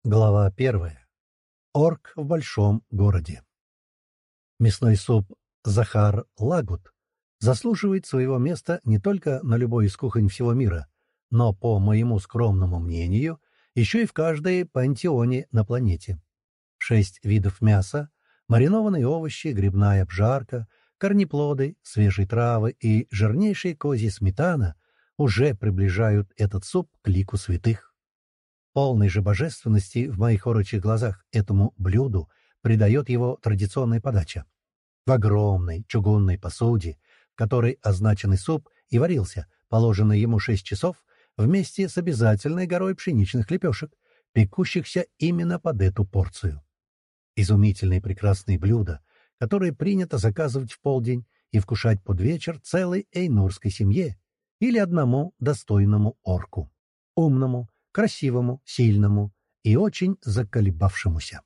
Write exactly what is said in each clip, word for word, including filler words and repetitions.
Глава первая. Орк в большом городе. Мясной суп Захар Лагут заслуживает своего места не только на любой из кухонь всего мира, но, по моему скромному мнению, еще и в каждой пантеоне на планете. Шесть видов мяса, маринованные овощи, грибная обжарка, корнеплоды, свежие травы и жирнейшая козья сметана уже приближают этот суп к лику святых. Полной же божественности в моих орочих глазах этому блюду придает его традиционная подача. В огромной чугунной посуде, в которой означенный суп и варился, положено ему шесть часов, вместе с обязательной горой пшеничных лепешек, пекущихся именно под эту порцию. Изумительные прекрасные блюда, которые принято заказывать в полдень и вкушать под вечер целой эйнурской семье или одному достойному орку, умному, красивому, сильному и очень заколебавшемуся.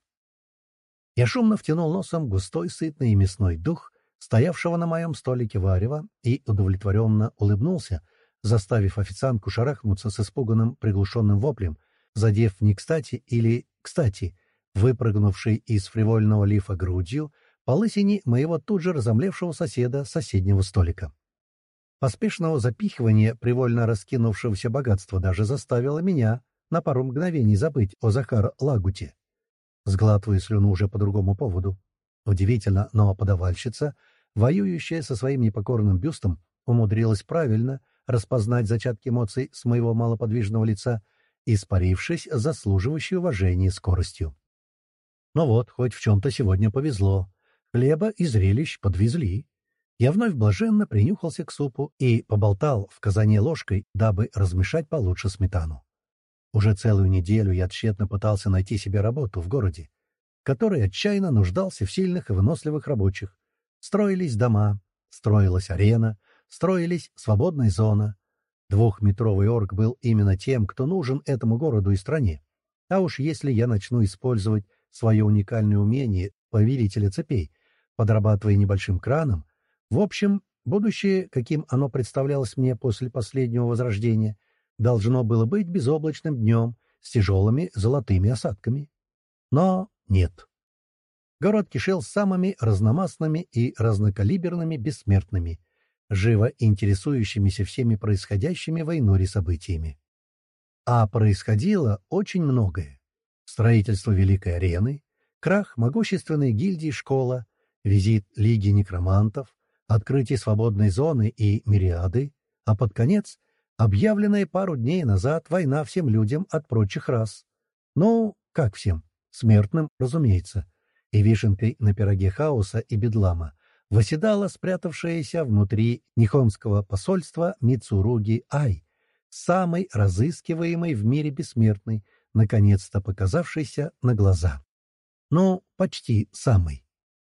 Я шумно втянул носом густой, сытный и мясной дух, стоявшего на моем столике варева, и удовлетворенно улыбнулся, заставив официантку шарахнуться с испуганным приглушенным воплем, задев не кстати или кстати, выпрыгнувший из фривольного лифа грудью по лысине моего тут же разомлевшего соседа с соседнего столика. Поспешного запихивания привольно раскинувшегося богатства даже заставило меня на пару мгновений забыть о Захар Лагуте. Сглатываю слюну уже по другому поводу. Удивительно, но подавальщица, воюющая со своим непокорным бюстом, умудрилась правильно распознать зачатки эмоций с моего малоподвижного лица, испарившись заслуживающей уважения скоростью. Ну вот, хоть в чем-то сегодня повезло. Хлеба и зрелищ подвезли. Я вновь блаженно принюхался к супу и поболтал в казане ложкой, дабы размешать получше сметану. Уже целую неделю я тщетно пытался найти себе работу в городе, который отчаянно нуждался в сильных и выносливых рабочих. Строились дома, строилась арена, строились свободная зона. Двухметровый орк был именно тем, кто нужен этому городу и стране. А уж если я начну использовать свое уникальное умение повелителя цепей, подрабатывая небольшим краном, в общем, будущее, каким оно представлялось мне после последнего возрождения, должно было быть безоблачным днем с тяжелыми золотыми осадками. Но нет. Город кишел самыми разномастными и разнокалиберными бессмертными, живо интересующимися всеми происходящими в Эйнуре событиями. А происходило очень многое. Строительство Великой арены, крах могущественной гильдии школа, визит Лиги некромантов, открытие свободной зоны и мириады, а под конец объявленная пару дней назад война всем людям от прочих рас. Ну, как всем? Смертным, разумеется. И вишенкой на пироге хаоса и бедлама восседала спрятавшаяся внутри Нихонского посольства Мицуруги Ай, самый разыскиваемый в мире бессмертный, наконец-то показавшийся на глаза. Ну, почти самый.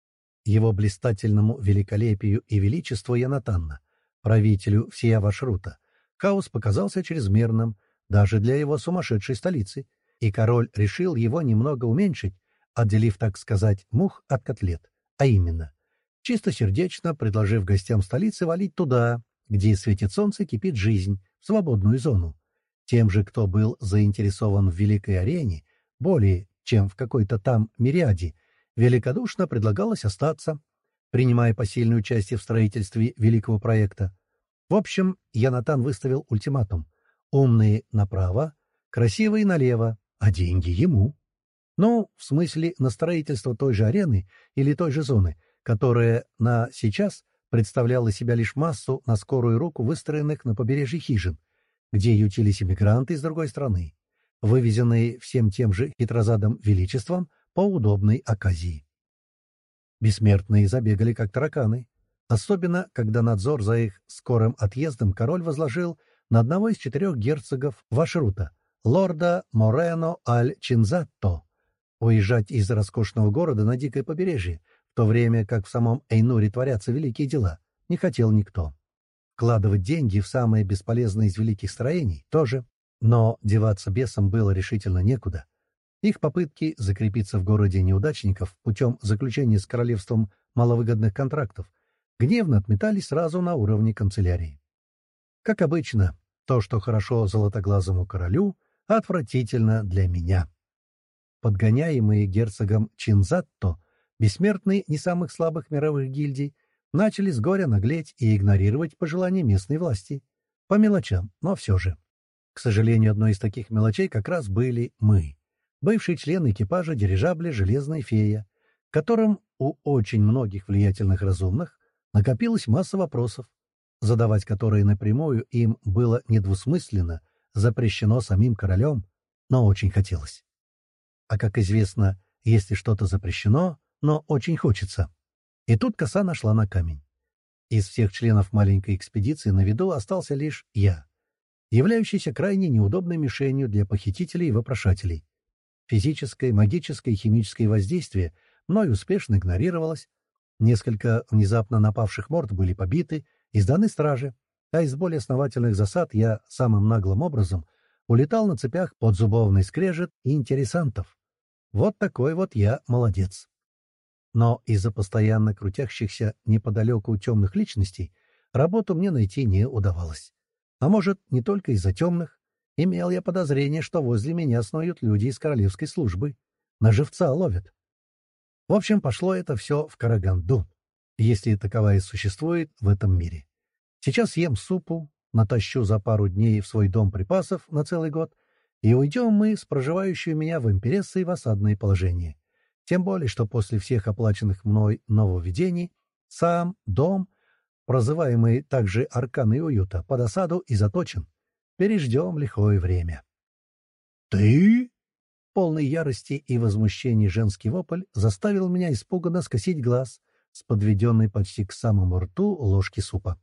Его блистательному великолепию и величеству Янатанна, правителю всея Вашрута, хаос показался чрезмерным даже для его сумасшедшей столицы, и король решил его немного уменьшить, отделив, так сказать, мух от котлет, а именно, чистосердечно предложив гостям столицы валить туда, где светит солнце, кипит жизнь, в свободную зону. Тем же, кто был заинтересован в великой арене, более чем в какой-то там мириаде, великодушно предлагалось остаться, принимая посильное участие в строительстве великого проекта. В общем, Янатан выставил ультиматум: умные направо, красивые налево, а деньги ему. Ну, в смысле, на строительство той же арены или той же зоны, которая на сейчас представляла себя лишь массу на скорую руку выстроенных на побережье хижин, где ютились иммигранты из другой страны, вывезенные всем тем же хитрозадым величеством по удобной оказии. Бессмертные забегали как тараканы, особенно когда надзор за их скорым отъездом король возложил на одного из четырех герцогов Вашрута, лорда Морено Аль-Чинзатто. Уезжать из роскошного города на дикое побережье, в то время как в самом Эйнуре творятся великие дела, не хотел никто. Вкладывать деньги в самое бесполезное из великих строений тоже, но деваться бесам было решительно некуда. Их попытки закрепиться в городе неудачников путем заключения с королевством маловыгодных контрактов гневно отметались сразу на уровне канцелярии. Как обычно, то, что хорошо золотоглазому королю, отвратительно для меня. подгоняемые герцогом Чинзатто, бессмертные не самых слабых мировых гильдий, начали с горя наглеть и игнорировать пожелания местной власти. По мелочам, но все же. К сожалению, одной из таких мелочей как раз были мы, бывшие члены экипажа дирижабля «Железная фея», которым у очень многих влиятельных разумных накопилась масса вопросов, задавать которые напрямую им было недвусмысленно запрещено самим королем, но очень хотелось. А как известно, если что-то запрещено, но очень хочется. И тут коса нашла на камень. Из всех членов маленькой экспедиции на виду остался лишь я, являющийся крайне неудобной мишенью для похитителей и вопрошателей. Физическое, магическое и химическое воздействие мной успешно игнорировалось. Несколько внезапно напавших морд были побиты и сданы страже, а из более основательных засад я самым наглым образом улетал на цепях под зубовный скрежет и интересантов. Вот такой вот я молодец. Но из-за постоянно крутящихся неподалеку темных личностей работу мне найти не удавалось. А может, не только из-за темных. Имел я подозрение, что возле меня снуют люди из королевской службы. На живца ловят. В общем, пошло это все в Караганду, если таковая существует в этом мире. Сейчас ем супу, натащу за пару дней в свой дом припасов на целый год, и уйдем мы с проживающей у меня в имперессой в осадное положение. Тем более, что после всех оплаченных мной нововведений сам дом, прозываемый также арканой уюта, под осаду и заточен. Переждем лихое время. «Ты?» Полной ярости и возмущения женский вопль заставил меня испуганно скосить глаз с подведенной почти к самому рту ложки супа.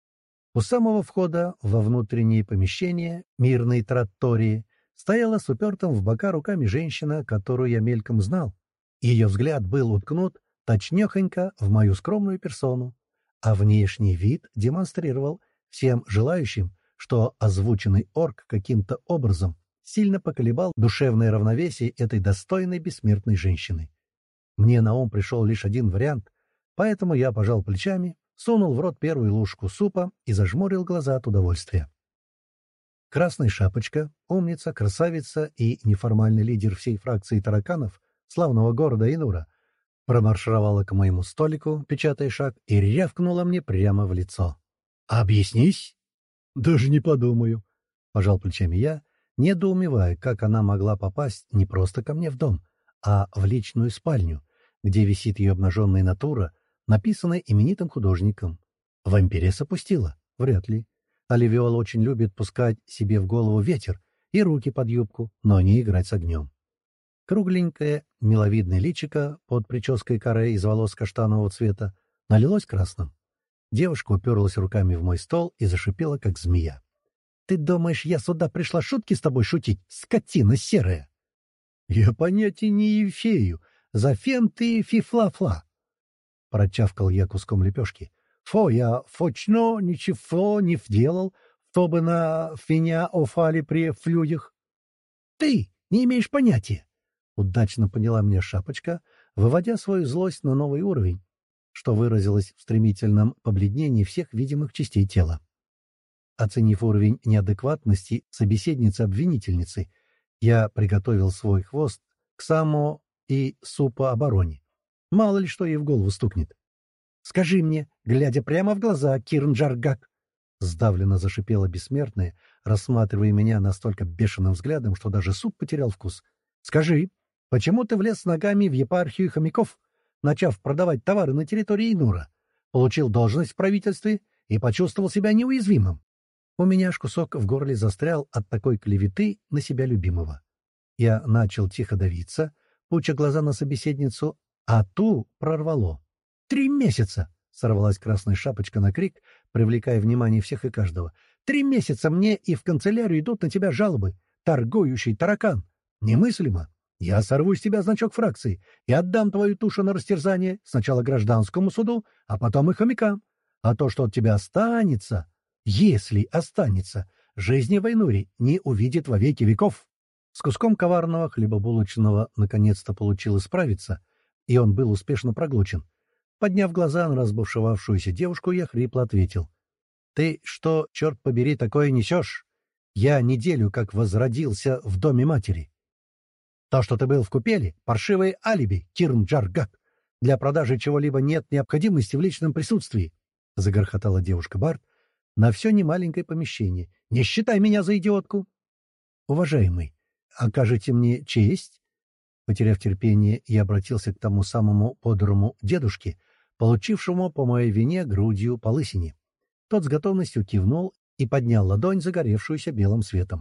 У самого входа во внутренние помещения мирной траттории стояла с упертым в бока руками женщина, которую я мельком знал. Ее взгляд был уткнут точнёхонько в мою скромную персону, а внешний вид демонстрировал всем желающим, что озвученный орк каким-то образом сильно поколебал душевное равновесие этой достойной бессмертной женщины. Мне на ум пришел лишь один вариант, поэтому я пожал плечами, сунул в рот первую ложку супа и зажмурил глаза от удовольствия. Красная шапочка, умница, красавица и неформальный лидер всей фракции тараканов славного города Инура промаршировала к моему столику, печатая шаг, и рявкнула мне прямо в лицо. «Объяснись?» «Даже не подумаю», — пожал плечами я, недоумевая, как она могла попасть не просто ко мне в дом, а в личную спальню, где висит ее обнаженная натура, написанная именитым художником. Вампиресса пустила? Вряд ли. Оливиола очень любит пускать себе в голову ветер и руки под юбку, но не играть с огнем. Кругленькое, миловидное личико под прической каре из волос каштанового цвета налилось красным. Девушка уперлась руками в мой стол и зашипела, как змея. «Ты думаешь, я сюда пришла шутки с тобой шутить, скотина серая?» «Я понятия не имею. За фен ты фифла-фла!» Прочавкал я куском лепешки. «Фо, я фочно ничего не вделал, чтобы на финя офали при флюдях». «Ты не имеешь понятия!» Удачно поняла меня шапочка, выводя свою злость на новый уровень, что выразилось в стремительном побледнении всех видимых частей тела. Оценив уровень неадекватности собеседницы-обвинительницы, я приготовил свой хвост к само и супообороне. Мало ли что ей в голову стукнет. «Скажи мне, глядя прямо в глаза, Кирнджаргак!» Сдавленно зашипела бессмертная, рассматривая меня настолько бешеным взглядом, что даже суп потерял вкус. «Скажи, почему ты влез с ногами в епархию хомяков, начав продавать товары на территории Инура, получил должность в правительстве и почувствовал себя неуязвимым?» У меня аж кусок в горле застрял от такой клеветы на себя любимого. Я начал тихо давиться, пуча глаза на собеседницу, а ту прорвало. «Три месяца!» — сорвалась красная шапочка на крик, привлекая внимание всех и каждого. «Три месяца мне и в канцелярию идут на тебя жалобы. Торгующий таракан! Немыслимо! Я сорву с тебя значок фракции и отдам твою тушу на растерзание сначала гражданскому суду, а потом и хомякам. А то, что от тебя останется, если останется, жизни в Айнуре не увидит во веки веков». С куском коварного хлебобулочного наконец-то получилось справиться, и он был успешно проглочен. Подняв глаза на разбушевавшуюся девушку, я хрипло ответил. «Ты что, черт побери, такое несешь? Я неделю как возродился в доме матери». То, что ты был в купели, — паршивое алиби, Кирнджаргак. Для продажи чего-либо нет необходимости в личном присутствии, — загорхотала девушка Барт на все немаленькое помещение. — Не считай меня за идиотку. — Уважаемый, окажете мне честь? Потеряв терпение, я обратился к тому самому подрому дедушке, получившему по моей вине грудью по лысине. Тот с готовностью кивнул и поднял ладонь, загоревшуюся белым светом.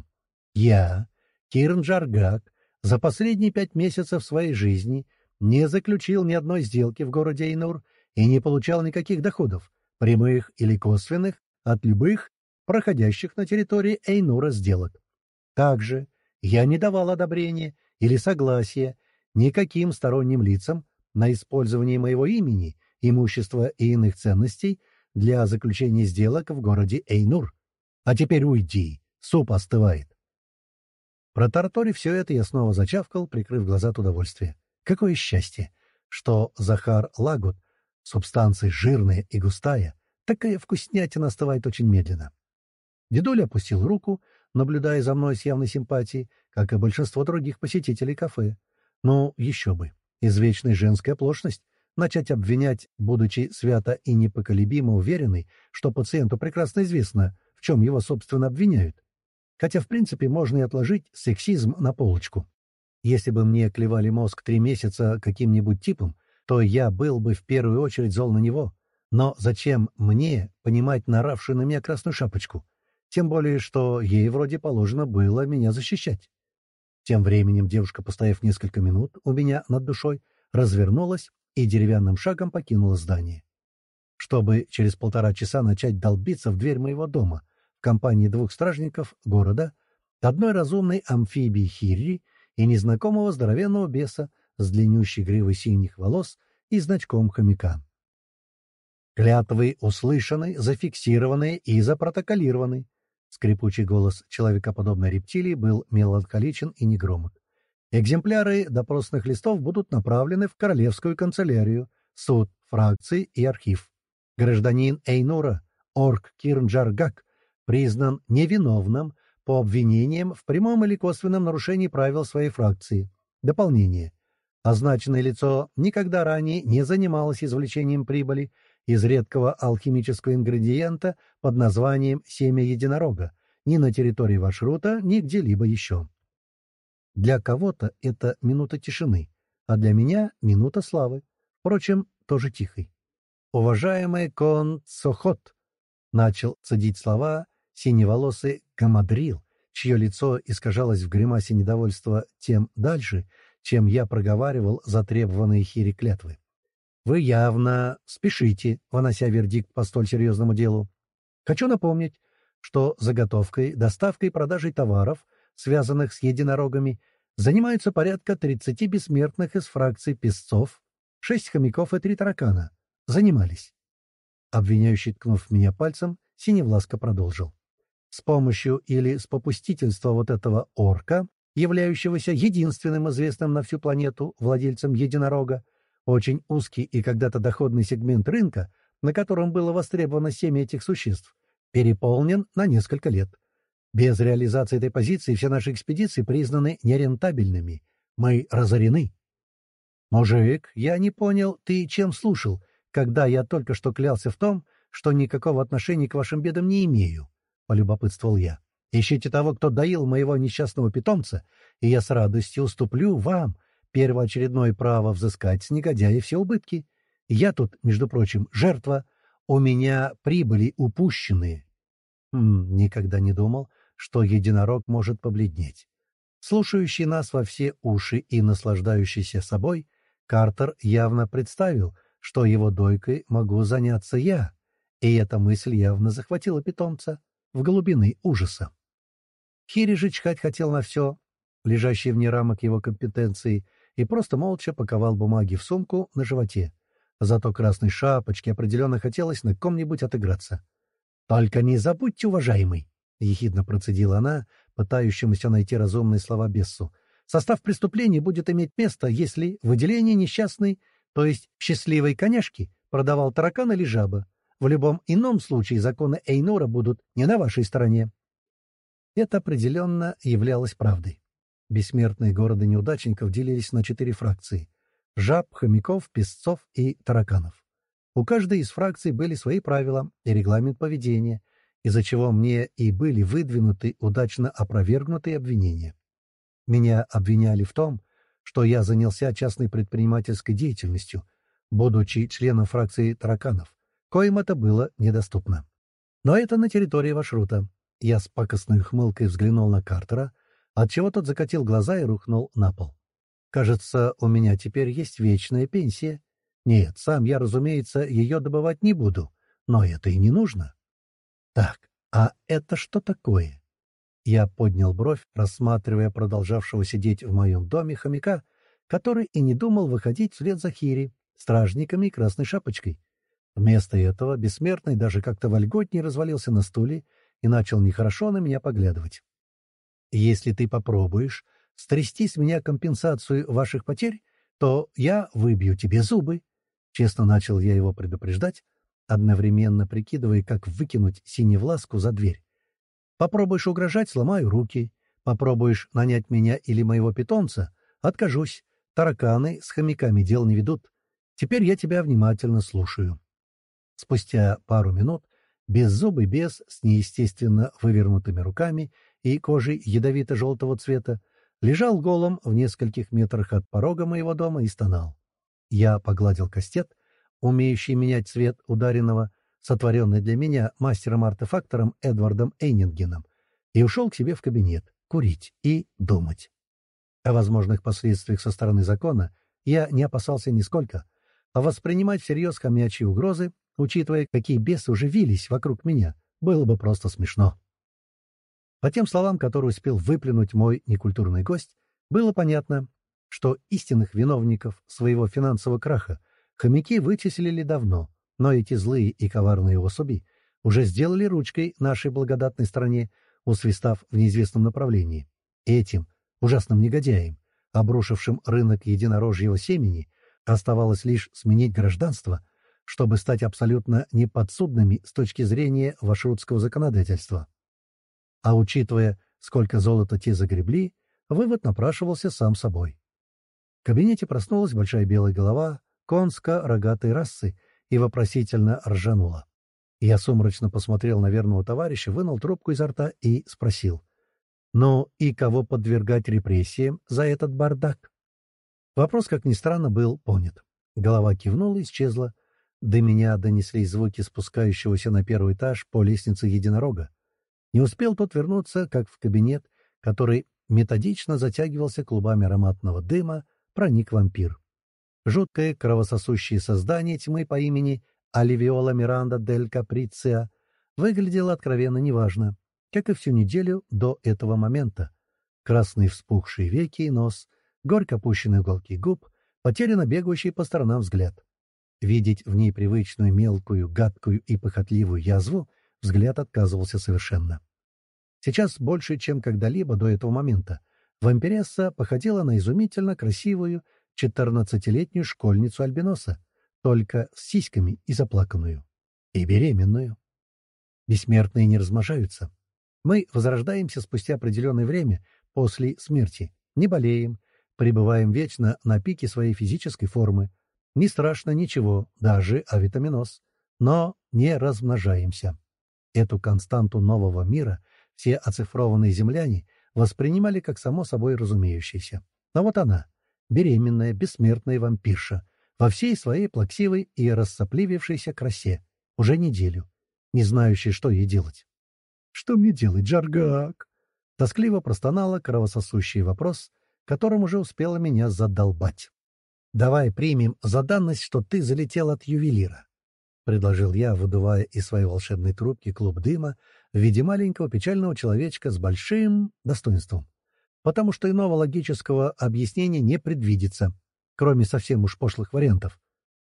«Я, Кирнджаргак, за последние пять месяцев своей жизни не заключил ни одной сделки в городе Эйнур и не получал никаких доходов, прямых или косвенных, от любых проходящих на территории Эйнура сделок. Также я не давал одобрения или согласия никаким сторонним лицам на использование моего имени, имущества и иных ценностей для заключения сделок в городе Эйнур. А теперь уйди, суп остывает». Протараторив все это, я снова зачавкал, прикрыв глаза от удовольствия. Какое счастье, что Захар Лагут, субстанция жирная и густая, такая вкуснятина остывает очень медленно. Дедуля опустил руку, наблюдая за мной с явной симпатией, как и большинство других посетителей кафе. Ну, еще бы. Извечная женская оплошность — начать обвинять, будучи свято и непоколебимо уверенной, что пациенту прекрасно известно, в чем его, собственно, обвиняют. Хотя, в принципе, можно и отложить сексизм на полочку. Если бы мне клевали мозг три месяца каким-нибудь типом, то я был бы в первую очередь зол на него. Но зачем мне понимать наравшую на меня красную шапочку? Тем более, что ей вроде положено было меня защищать. Тем временем девушка, постояв несколько минут у меня над душой, развернулась и деревянным шагом покинула здание. Чтобы через полтора часа начать долбиться в дверь моего дома в компании двух стражников города, одной разумной амфибии Хирри и незнакомого здоровенного беса с длиннющей гривой синих волос и значком хомяка. Клятвы услышаны, зафиксированы и запротоколированы. Скрипучий голос человекоподобной рептилии был меланхоличен и негромок. Экземпляры допросных листов будут направлены в Королевскую канцелярию, суд, фракции и архив. Гражданин Эйнура, орк Кирнджаргак, признан невиновным по обвинениям в прямом или косвенном нарушении правил своей фракции. Дополнение. Означенное лицо никогда ранее не занималось извлечением прибыли из редкого алхимического ингредиента под названием «семя единорога» ни на территории маршрута, ни где-либо еще. Для кого-то это минута тишины, а для меня — минута славы. Впрочем, тоже тихой. «Уважаемый Кон Цохот», — начал цедить слова синеволосый Гамадрил, чье лицо искажалось в гримасе недовольства тем дальше, чем я проговаривал затребованные Хири клятвы. «Вы явно спешите, вынося вердикт по столь серьезному делу. Хочу напомнить, что заготовкой, доставкой и продажей товаров, связанных с единорогами, занимаются порядка тридцати бессмертных из фракции песцов, шесть хомяков и три таракана. Занимались». Обвиняющий, ткнув в меня пальцем, Синевласка продолжил. «С помощью или с попустительства вот этого орка, являющегося единственным известным на всю планету владельцем единорога, очень узкий и когда-то доходный сегмент рынка, на котором было востребовано семя этих существ, переполнен на несколько лет. Без реализации этой позиции все наши экспедиции признаны нерентабельными. Мы разорены». «Мужик, я не понял, ты чем слушал, когда я только что клялся в том, что никакого отношения к вашим бедам не имею?» — полюбопытствовал я. «Ищите того, кто доил моего несчастного питомца, и я с радостью уступлю вам первоочередное право взыскать с негодяя все убытки. Я тут, между прочим, жертва, у меня прибыли упущенные». Хм, никогда не думал, что единорог может побледнеть. Слушающий нас во все уши и наслаждающийся собой, Картер явно представил, что его дойкой могу заняться я, и эта мысль явно захватила питомца в глубины ужаса. Хири же чхать хотел на все, лежащее вне рамок его компетенции, и просто молча паковал бумаги в сумку на животе. Зато красной шапочке определенно хотелось на ком-нибудь отыграться. «Только не забудьте, уважаемый!» — ехидно процедила она, пытающемуся найти разумные слова бессу. «Состав преступления будет иметь место, если выделение несчастной, то есть счастливой коняшки, продавал таракан или жаба. В любом ином случае законы Эйнора будут не на вашей стороне». Это определенно являлось правдой. Бессмертные города неудачников делились на четыре фракции: жаб, хомяков, песцов и тараканов. У каждой из фракций были свои правила и регламент поведения, из-за чего мне и были выдвинуты удачно опровергнутые обвинения. Меня обвиняли в том, что я занялся частной предпринимательской деятельностью, будучи членом фракции тараканов, коим это было недоступно. Но это на территории Вашрута. Я с пакостной ухмылкой взглянул на Картера, отчего тот закатил глаза и рухнул на пол. Кажется, у меня теперь есть вечная пенсия. Нет, сам я, разумеется, ее добывать не буду, но это и не нужно. Так, а это что такое? Я поднял бровь, рассматривая продолжавшего сидеть в моем доме хомяка, который и не думал выходить вслед за Хири, стражниками и красной шапочкой. Вместо этого бессмертный даже как-то вольготнее развалился на стуле и начал нехорошо на меня поглядывать. «Если ты попробуешь стрясти с меня компенсацию ваших потерь, то я выбью тебе зубы», — честно начал я его предупреждать, одновременно прикидывая, как выкинуть синевласку за дверь. «Попробуешь угрожать — сломаю руки. Попробуешь нанять меня или моего питомца — откажусь. Тараканы с хомяками дел не ведут. Теперь я тебя внимательно слушаю». Спустя пару минут беззубый бес с неестественно вывернутыми руками и кожей ядовито-желтого цвета лежал голым в нескольких метрах от порога моего дома и стонал. Я погладил кастет, умеющий менять цвет ударенного, сотворенный для меня мастером-артефактором Эдвардом Эйнингеном, и ушел к себе в кабинет курить и думать. О возможных последствиях со стороны закона я не опасался нисколько, а воспринимать всерьез хомячьи угрозы, учитывая, какие бесы уже вились вокруг меня, было бы просто смешно. По тем словам, которые успел выплюнуть мой некультурный гость, было понятно, что истинных виновников своего финансового краха хомяки вычислили давно, но эти злые и коварные особи уже сделали ручкой нашей благодатной стране, усвистав в неизвестном направлении. Этим ужасным негодяям, обрушившим рынок единорожьего семени, оставалось лишь сменить гражданство, чтобы стать абсолютно неподсудными с точки зрения вашрутского законодательства. А учитывая, сколько золота те загребли, вывод напрашивался сам собой. В кабинете проснулась большая белая голова конско-рогатой расы и вопросительно ржанула. Я сумрачно посмотрел на верного товарища, вынул трубку изо рта и спросил: «Ну и кого подвергать репрессиям за этот бардак?» Вопрос, как ни странно, был понят. Голова кивнула и исчезла. До меня донеслись звуки спускающегося на первый этаж по лестнице единорога. Не успел тот вернуться, как в кабинет, который методично затягивался клубами ароматного дыма, проник вампир. Жуткое кровососущее создание тьмы по имени Оливиола Миранда дель Каприциа выглядело откровенно неважно, как и всю неделю до этого момента. Красные вспухшие веки и нос, горько опущенные уголки губ, потерянно бегающий по сторонам взгляд. Видеть в ней привычную мелкую, гадкую и похотливую язву взгляд отказывался совершенно. Сейчас больше, чем когда-либо до этого момента, вампиресса походила на изумительно красивую четырнадцатилетнюю школьницу альбиноса, только с сиськами и заплаканную. И беременную. Бессмертные не размножаются. Мы возрождаемся спустя определенное время после смерти, не болеем, пребываем вечно на пике своей физической формы. Не страшно ничего, даже авитаминоз, но не размножаемся. Эту константу нового мира все оцифрованные земляне воспринимали как само собой разумеющееся. Но вот она, беременная, бессмертная вампирша, во всей своей плаксивой и рассопливившейся красе, уже неделю, не знающая, что ей делать. «Что мне делать, Джаргак?» Тоскливо простонала кровососущий вопрос, которым уже успела меня задолбать. «Давай примем за данность, что ты залетел от ювелира», — предложил я, выдувая из своей волшебной трубки клуб дыма в виде маленького печального человечка с большим достоинством, потому что иного логического объяснения не предвидится, кроме совсем уж пошлых вариантов.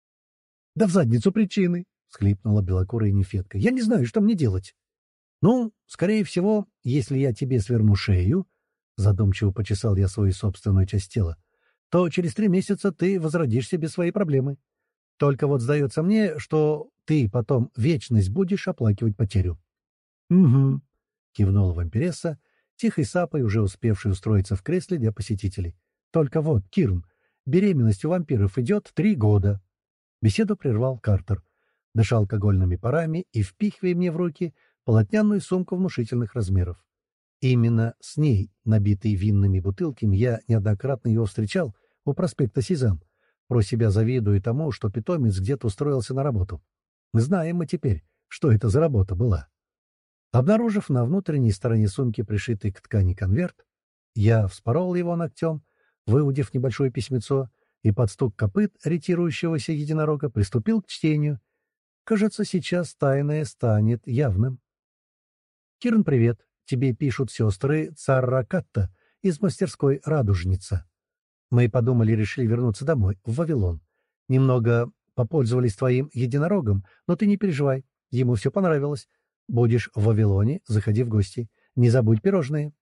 «Да в задницу причины!» — всхлипнула белокурая нефетка. «Я не знаю, что мне делать». «Ну, скорее всего, если я тебе сверну шею», — задумчиво почесал я свою собственную часть тела, то через три месяца ты возродишься без своей проблемы. Только вот сдается мне, что ты потом вечность будешь оплакивать потерю». «Угу», — кивнула вампиресса, тихой сапой, уже успевший устроиться в кресле для посетителей. «Только вот, Кирн, беременность у вампиров идет три года». Беседу прервал Картер. Дышал алкогольными парами и впихивая мне в руки полотняную сумку внушительных размеров. Именно с ней, набитой винными бутылками, я неоднократно его встречал у проспекта Сезам. Про себя завидую тому, что питомец где-то устроился на работу. Знаем мы теперь, что это за работа была. Обнаружив на внутренней стороне сумки пришитый к ткани конверт, я вспорол его ногтем, выудив небольшое письмецо, и под стук копыт ретирующегося единорога приступил к чтению. Кажется, сейчас тайное станет явным. «Кирн, привет. Тебе пишут сестры Царракатта из мастерской «Радужница». Мы подумали, решили вернуться домой, в Вавилон. Немного попользовались твоим единорогом, но ты не переживай, ему все понравилось. Будешь в Вавилоне, заходи в гости. Не забудь пирожные».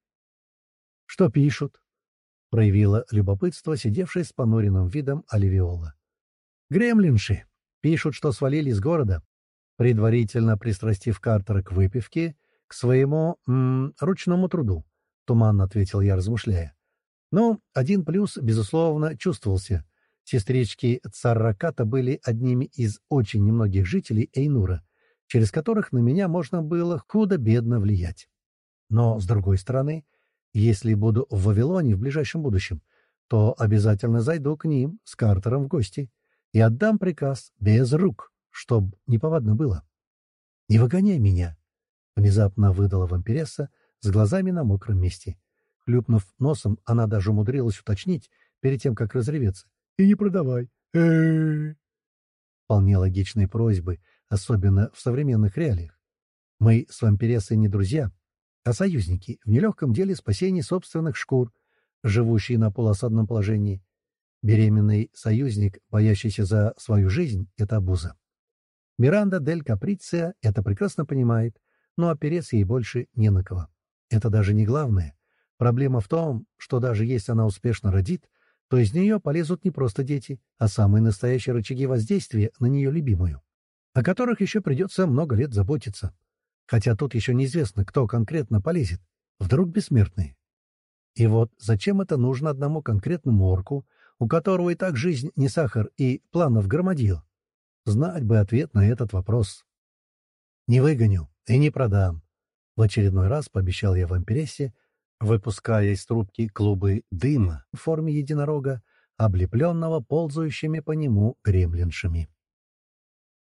«Что пишут?» — проявила любопытство, сидевшая с понуренным видом Оливиола. «Гремлинши. Пишут, что свалили из города, предварительно пристрастив Картера к выпивке, к своему м, ручному труду», — туманно ответил я, размышляя. «Ну, один плюс, безусловно, чувствовался. Сестрички Царраката были одними из очень немногих жителей Эйнура, через которых на меня можно было худо-бедно влиять. Но, с другой стороны, если буду в Вавилоне в ближайшем будущем, то обязательно зайду к ним с Картером в гости и отдам приказ без рук, чтоб неповадно было. «Не выгоняй меня!» — внезапно выдала вампиресса с глазами на мокром месте. Хлюпнув носом, она даже умудрилась уточнить перед тем, как разреветься. «И не продавай!» э Вполне логичные просьбы, особенно в современных реалиях. Мы с вампирессой не друзья, а союзники в нелегком деле спасения собственных шкур, живущие на полуосадном положении. Беременный союзник, боящийся за свою жизнь, — это обуза. Миранда дель Каприция это прекрасно понимает, но опереться ей больше не на кого. Это даже не главное. Проблема в том, что даже если она успешно родит, то из нее полезут не просто дети, а самые настоящие рычаги воздействия на нее любимую, о которых еще придется много лет заботиться. Хотя тут еще неизвестно, кто конкретно полезет. Вдруг бессмертные. И вот зачем это нужно одному конкретному орку, у которого и так жизнь не сахар и планов громадил? Знать бы ответ на этот вопрос. «Не выгоню и не продам», — в очередной раз пообещал я вампирессе, выпуская из трубки клубы дыма в форме единорога, облепленного ползающими по нему гремлиншами.